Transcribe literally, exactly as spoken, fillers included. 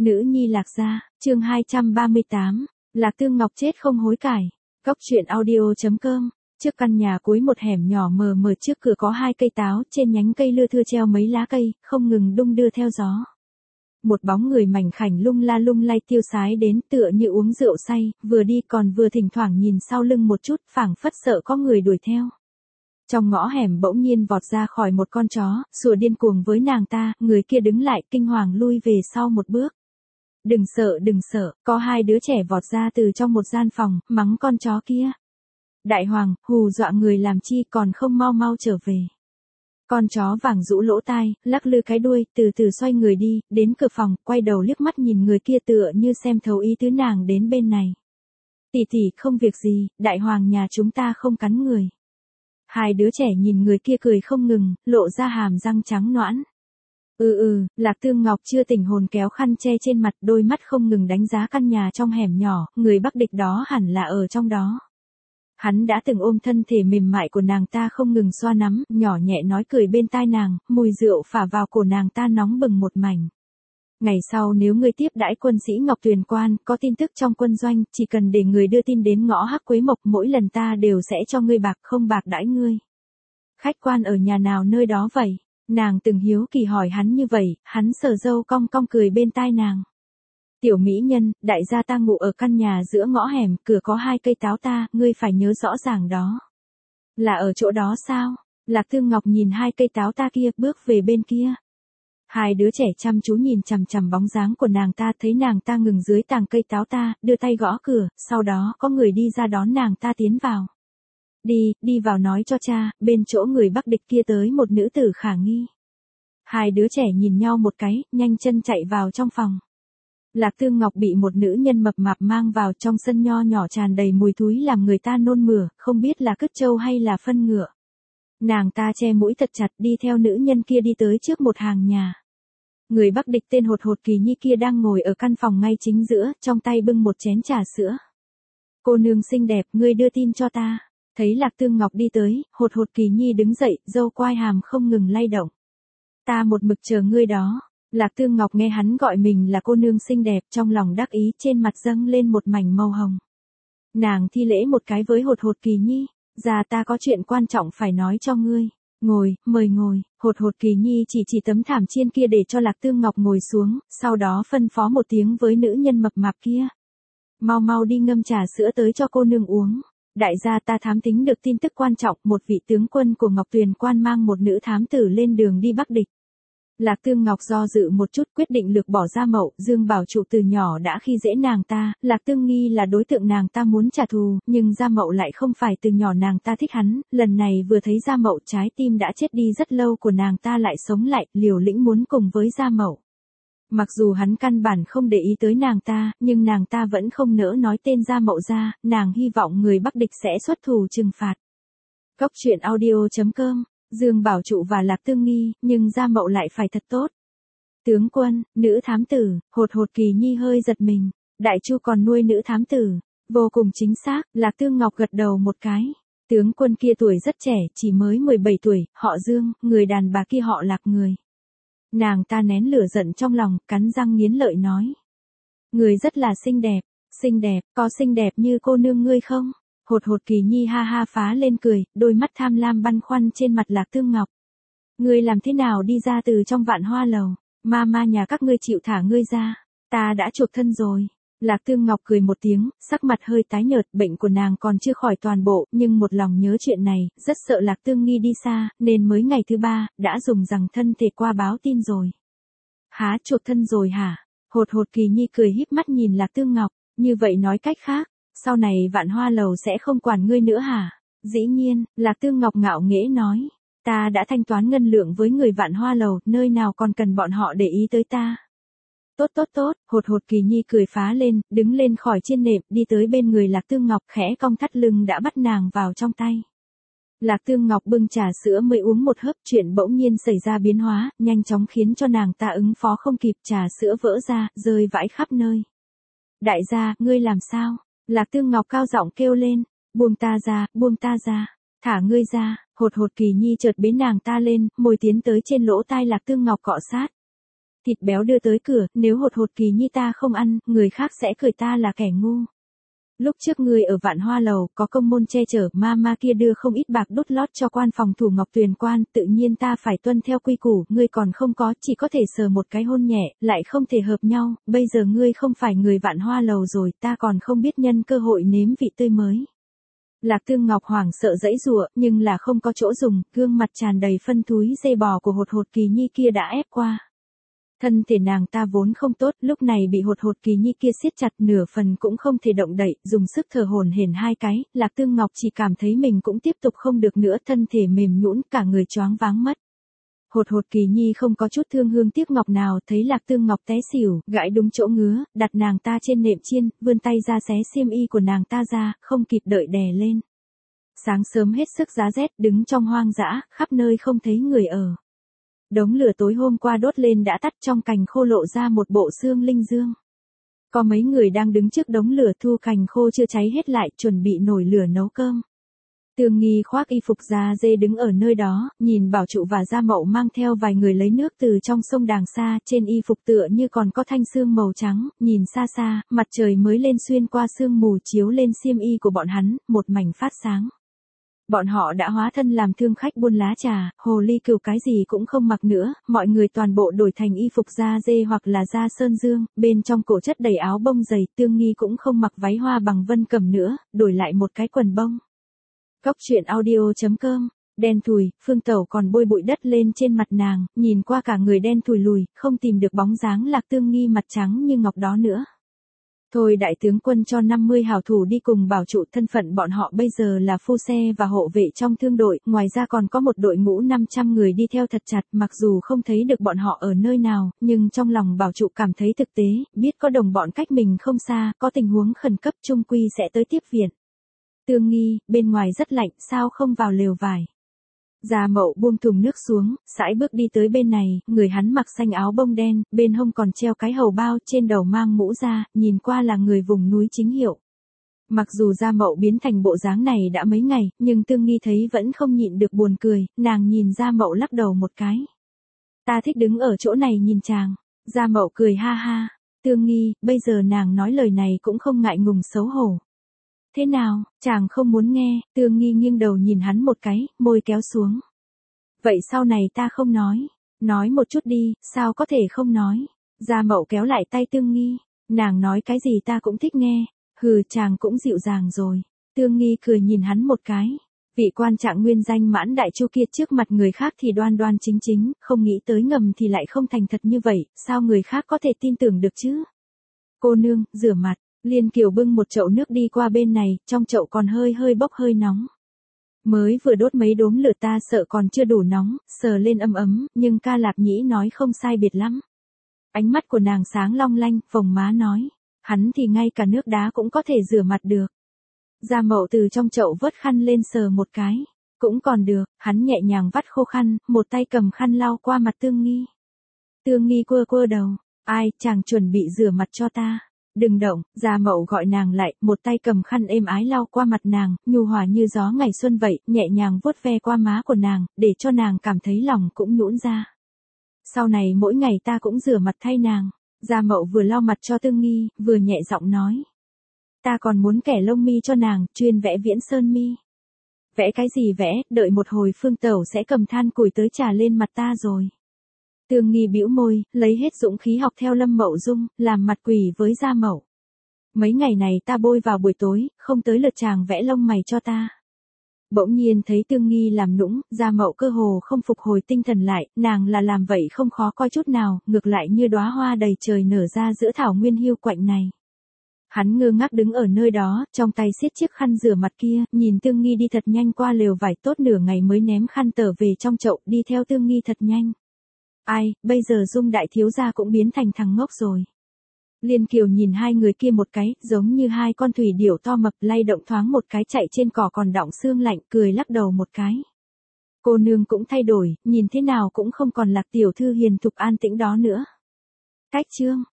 Nữ nhi Lạc Gia, chương hai trăm ba mươi tám, Lạc Tương Ngọc chết không hối cải. Cốc truyện audio chấm com. Trước căn nhà cuối một hẻm nhỏ mờ mờ, trước cửa có hai cây táo, trên nhánh cây lưa thưa treo mấy lá cây, không ngừng đung đưa theo gió. Một bóng người mảnh khảnh lung la lung lay tiêu sái đến, tựa như uống rượu say, vừa đi còn vừa thỉnh thoảng nhìn sau lưng một chút, phảng phất sợ có người đuổi theo. Trong ngõ hẻm bỗng nhiên vọt ra khỏi một con chó, sủa điên cuồng với nàng ta, người kia đứng lại kinh hoàng lui về sau một bước. Đừng sợ đừng sợ, có hai đứa trẻ vọt ra từ trong một gian phòng, mắng con chó kia. Đại hoàng, hù dọa người làm chi, còn không mau mau trở về. Con chó vàng rũ lỗ tai, lắc lư cái đuôi, từ từ xoay người đi, đến cửa phòng, quay đầu liếc mắt nhìn người kia tựa như xem thấu ý tứ nàng đến bên này. Tỷ tỷ, không việc gì, đại hoàng nhà chúng ta không cắn người. Hai đứa trẻ nhìn người kia cười không ngừng, lộ ra hàm răng trắng nõn. Ừ ừ, Lạc Tương Ngọc chưa tỉnh hồn kéo khăn che trên mặt, đôi mắt không ngừng đánh giá căn nhà trong hẻm nhỏ, người Bắc Địch đó hẳn là ở trong đó. Hắn đã từng ôm thân thể mềm mại của nàng ta không ngừng xoa nắm, nhỏ nhẹ nói cười bên tai nàng, mùi rượu phả vào cổ nàng ta nóng bừng một mảnh. Ngày sau nếu ngươi tiếp đãi quân sĩ Ngọc Tuyền Quan, có tin tức trong quân doanh, chỉ cần để người đưa tin đến ngõ Hắc Quế Mộc, mỗi lần ta đều sẽ cho ngươi bạc, không bạc đãi ngươi. Khách quan ở nhà nào nơi đó vậy? Nàng từng hiếu kỳ hỏi hắn như vậy, hắn sờ râu cong cong cười bên tai nàng. Tiểu mỹ nhân, đại gia ta ngủ ở căn nhà giữa ngõ hẻm, cửa có hai cây táo ta, ngươi phải nhớ rõ ràng đó. Là ở chỗ đó sao? Lạc Tương Ngọc nhìn hai cây táo ta kia, bước về bên kia. Hai đứa trẻ chăm chú nhìn chằm chằm bóng dáng của nàng ta, thấy nàng ta ngừng dưới tàng cây táo ta, đưa tay gõ cửa, sau đó có người đi ra đón nàng ta tiến vào. Đi, đi vào nói cho cha, bên chỗ người Bắc Địch kia tới một nữ tử khả nghi. Hai đứa trẻ nhìn nhau một cái, nhanh chân chạy vào trong phòng. Lạc Tương Ngọc bị một nữ nhân mập mạp mang vào trong sân nho nhỏ tràn đầy mùi thúi làm người ta nôn mửa, không biết là cứt trâu hay là phân ngựa. Nàng ta che mũi thật chặt đi theo nữ nhân kia đi tới trước một hàng nhà. Người Bắc Địch tên Hột Hột Kỳ Nhi kia đang ngồi ở căn phòng ngay chính giữa, trong tay bưng một chén trà sữa. Cô nương xinh đẹp, ngươi đưa tin cho ta. Thấy Lạc Tương Ngọc đi tới, Hột Hột Kỳ Nhi đứng dậy, râu quai hàm không ngừng lay động. Ta một mực chờ ngươi đó. Lạc Tương Ngọc nghe hắn gọi mình là cô nương xinh đẹp, trong lòng đắc ý, trên mặt dâng lên một mảnh màu hồng. Nàng thi lễ một cái với Hột Hột Kỳ Nhi, già ta có chuyện quan trọng phải nói cho ngươi. Ngồi, mời ngồi. Hột Hột Kỳ Nhi chỉ chỉ tấm thảm chiên kia để cho Lạc Tương Ngọc ngồi xuống, sau đó phân phó một tiếng với nữ nhân mập mạp kia. Mau mau đi ngâm trà sữa tới cho cô nương uống. Đại gia ta thám tính được tin tức quan trọng, một vị tướng quân của Ngọc Tuyền Quan mang một nữ thám tử lên đường đi Bắc Địch. Lạc Tương Ngọc do dự một chút, quyết định lược bỏ Gia Mậu. Dương Bảo Trụ từ nhỏ đã khi dễ nàng ta, Lạc Tương nghi là đối tượng nàng ta muốn trả thù, nhưng Gia Mậu lại không phải từ nhỏ nàng ta thích hắn, lần này vừa thấy Gia Mậu, trái tim đã chết đi rất lâu của nàng ta lại sống lại, liều lĩnh muốn cùng với Gia Mậu. Mặc dù hắn căn bản không để ý tới nàng ta, nhưng nàng ta vẫn không nỡ nói tên Gia Mậu ra, nàng hy vọng người Bắc Địch sẽ xuất thù trừng phạt. Cốc truyện audio chấm com. Dương Bảo Trụ và Lạc Tương nghi, nhưng Gia Mậu lại phải thật tốt. Tướng quân, nữ thám tử, Hột Hột Kỳ Nhi hơi giật mình. Đại Chu còn nuôi nữ thám tử. Vô cùng chính xác, Lạc Tương Ngọc gật đầu một cái. Tướng quân kia tuổi rất trẻ, chỉ mới mười bảy tuổi, họ Dương, người đàn bà kia họ Lạc người. Nàng ta nén lửa giận trong lòng, cắn răng nghiến lợi nói. Người rất là xinh đẹp, xinh đẹp, có xinh đẹp như cô nương ngươi không? Hột Hột Kỳ Nhi ha ha phá lên cười, đôi mắt tham lam băn khoăn trên mặt Lạc Tương Ngọc. Ngươi làm thế nào đi ra từ trong Vạn Hoa Lầu? Ma ma nhà các ngươi chịu thả ngươi ra. Ta đã chuộc thân rồi. Lạc Tương Ngọc cười một tiếng, sắc mặt hơi tái nhợt, bệnh của nàng còn chưa khỏi toàn bộ, nhưng một lòng nhớ chuyện này, rất sợ Lạc Tương nghi đi xa, nên mới ngày thứ ba, đã dùng rằng thân thể qua báo tin rồi. Há, chuộc thân rồi hả? Hột Hột Kỳ Nhi cười híp mắt nhìn Lạc Tương Ngọc, như vậy nói cách khác. Sau này Vạn Hoa Lầu sẽ không quản ngươi nữa hả? Dĩ nhiên, Lạc Tương Ngọc ngạo nghễ nói. Ta đã thanh toán ngân lượng với người Vạn Hoa Lầu, nơi nào còn cần bọn họ để ý tới ta. Tốt tốt tốt, Hột Hột Kỳ Nhi cười phá lên, đứng lên khỏi chiên nệm, đi tới bên người Lạc Tương Ngọc, khẽ cong thắt lưng đã bắt nàng vào trong tay. Lạc Tương Ngọc bưng trà sữa mới uống một hớp, chuyện bỗng nhiên xảy ra biến hóa, nhanh chóng khiến cho nàng ta ứng phó không kịp, trà sữa vỡ ra, rơi vãi khắp nơi. Đại gia, ngươi làm sao? Lạc Tương Ngọc cao giọng kêu lên, buông ta ra, buông ta ra, thả ngươi ra. Hột Hột Kỳ Nhi chợt bế nàng ta lên, môi tiến tới trên lỗ tai Lạc Tương Ngọc cọ sát. thịt béo đưa tới cửa, nếu hột hột kỳ nhi ta không ăn, người khác sẽ cười ta là kẻ ngu. Lúc trước ngươi ở Vạn Hoa Lầu, có công môn che chở, ma ma kia đưa không ít bạc đút lót cho quan phòng thủ Ngọc Tuyền Quan, tự nhiên ta phải tuân theo quy củ, ngươi còn không có, chỉ có thể sờ một cái hôn nhẹ, lại không thể hợp nhau, bây giờ ngươi không phải người Vạn Hoa Lầu rồi, ta còn không biết nhân cơ hội nếm vị tươi mới. Lạc Tương Ngọc hoảng sợ giãy giụa, nhưng là không có chỗ dùng, gương mặt tràn đầy phân thúi dây bò của hột hột kỳ nhi kia đã ép qua. Thân thể nàng ta vốn không tốt, lúc này bị hột hột kỳ nhi kia siết chặt, nửa phần cũng không thể động đậy, dùng sức thở hổn hển hai cái, Lạc Tương Ngọc chỉ cảm thấy mình cũng tiếp tục không được nữa, thân thể mềm nhũn, cả người choáng váng mất. Hột hột kỳ nhi không có chút thương hương tiếc ngọc nào, thấy Lạc Tương Ngọc té xỉu, gãi đúng chỗ ngứa, đặt nàng ta trên nệm chiên, vươn tay ra xé xiêm y của nàng ta ra, không kịp đợi đè lên. Sáng sớm hết sức giá rét, đứng trong hoang dã, khắp nơi không thấy người ở. Đống lửa tối hôm qua đốt lên đã tắt, trong cành khô lộ ra một bộ xương linh dương. Có mấy người đang đứng trước đống lửa thu cành khô chưa cháy hết lại, chuẩn bị nổi lửa nấu cơm. Tương Nghi khoác y phục da dê đứng ở nơi đó, nhìn Bảo Trụ và Gia Mậu mang theo vài người lấy nước từ trong sông Đàng xa, trên y phục tựa như còn có thanh sương màu trắng, nhìn xa xa, mặt trời mới lên xuyên qua sương mù chiếu lên xiêm y của bọn hắn, một mảnh phát sáng. Bọn họ đã hóa thân làm thương khách buôn lá trà, hồ ly cừu cái gì cũng không mặc nữa, mọi người toàn bộ đổi thành y phục da dê hoặc là da sơn dương, bên trong cổ chất đầy áo bông dày, Tương Nghi cũng không mặc váy hoa bằng vân cẩm nữa, đổi lại một cái quần bông. Cóc truyện audio chấm com, đen thùi, Phương Tẩu còn bôi bụi đất lên trên mặt nàng, nhìn qua cả người đen thùi lùi, không tìm được bóng dáng Lạc Tương Nghi mặt trắng như ngọc đó nữa. Thôi đại tướng quân cho năm mươi hảo thủ đi cùng Bảo Trụ, thân phận bọn họ bây giờ là phu xe và hộ vệ trong thương đội, ngoài ra còn có một đội ngũ năm trăm người đi theo thật chặt, mặc dù không thấy được bọn họ ở nơi nào, nhưng trong lòng Bảo Trụ cảm thấy thực tế, biết có đồng bọn cách mình không xa, có tình huống khẩn cấp trung quy sẽ tới tiếp viện. Tương Nghi, bên ngoài rất lạnh, sao không vào lều vải? Gia Mậu buông thùng nước xuống, sải bước đi tới bên này, người hắn mặc xanh áo bông đen, bên hông còn treo cái hầu bao, trên đầu mang mũ ra, nhìn qua là người vùng núi chính hiệu. Mặc dù Gia Mậu biến thành bộ dáng này đã mấy ngày, nhưng Tương Nghi thấy vẫn không nhịn được buồn cười, nàng nhìn Gia Mậu lắc đầu một cái. Ta thích đứng ở chỗ này nhìn chàng. Gia Mậu cười ha ha. Tương Nghi, bây giờ nàng nói lời này cũng không ngại ngùng xấu hổ. Thế nào, chàng không muốn nghe? Tương Nghi nghiêng đầu nhìn hắn một cái, môi kéo xuống. Vậy sau này ta không nói. Nói một chút đi, sao có thể không nói? Gia Mậu kéo lại tay Tương Nghi. Nàng nói cái gì ta cũng thích nghe. Hừ, chàng cũng dịu dàng rồi. Tương Nghi cười nhìn hắn một cái. Vị quan trạng nguyên danh Mãn Đại Chu kia trước mặt người khác thì đoan đoan chính chính, không nghĩ tới ngầm thì lại không thành thật như vậy, sao người khác có thể tin tưởng được chứ? Cô nương, rửa mặt. Liên Kiều bưng một chậu nước đi qua bên này, trong chậu còn hơi hơi bốc hơi nóng. Mới vừa đốt mấy đốm lửa ta sợ còn chưa đủ nóng, sờ lên ấm ấm, nhưng ca Lạp Nhĩ nói không sai biệt lắm. Ánh mắt của nàng sáng long lanh, phồng má nói. Hắn thì ngay cả nước đá cũng có thể rửa mặt được. Gia Mậu từ trong chậu vớt khăn lên sờ một cái. Cũng còn được, hắn nhẹ nhàng vắt khô khăn, một tay cầm khăn lau qua mặt Tương Nghi. Tương Nghi quơ quơ đầu. Ai, chàng chuẩn bị rửa mặt cho ta. Đừng động, Gia Mậu gọi nàng lại, một tay cầm khăn êm ái lau qua mặt nàng, nhu hòa như gió ngày xuân vậy, nhẹ nhàng vuốt ve qua má của nàng, để cho nàng cảm thấy lòng cũng nhũn ra. Sau này mỗi ngày ta cũng rửa mặt thay nàng. Gia Mậu vừa lau mặt cho Tương Nghi, vừa nhẹ giọng nói. Ta còn muốn kẻ lông mi cho nàng, chuyên vẽ viễn sơn mi. Vẽ cái gì vẽ, đợi một hồi Phương Tẩu sẽ cầm than củi tới trà lên mặt ta rồi. Tương Nghi bĩu môi, lấy hết dũng khí học theo Lâm Mậu Dung, làm mặt quỷ với Gia Mậu. Mấy ngày này ta bôi vào buổi tối, không tới lượt chàng vẽ lông mày cho ta. Bỗng nhiên thấy Tương Nghi làm nũng, Gia Mậu cơ hồ không phục hồi tinh thần lại, nàng là làm vậy không khó coi chút nào, ngược lại như đóa hoa đầy trời nở ra giữa thảo nguyên hiu quạnh này. Hắn ngơ ngác đứng ở nơi đó, trong tay siết chiếc khăn rửa mặt kia, nhìn Tương Nghi đi thật nhanh qua lều vải, tốt nửa ngày mới ném khăn tờ về trong chậu, đi theo Tương Nghi thật nhanh. Ai, bây giờ Dung đại thiếu gia cũng biến thành thằng ngốc rồi. Liên Kiều nhìn hai người kia một cái, giống như hai con thủy điểu to mập, lay động thoáng một cái chạy trên cỏ còn đọng sương lạnh, cười lắc đầu một cái. Cô nương cũng thay đổi, nhìn thế nào cũng không còn Lạc tiểu thư hiền thục an tĩnh đó nữa. Cách chương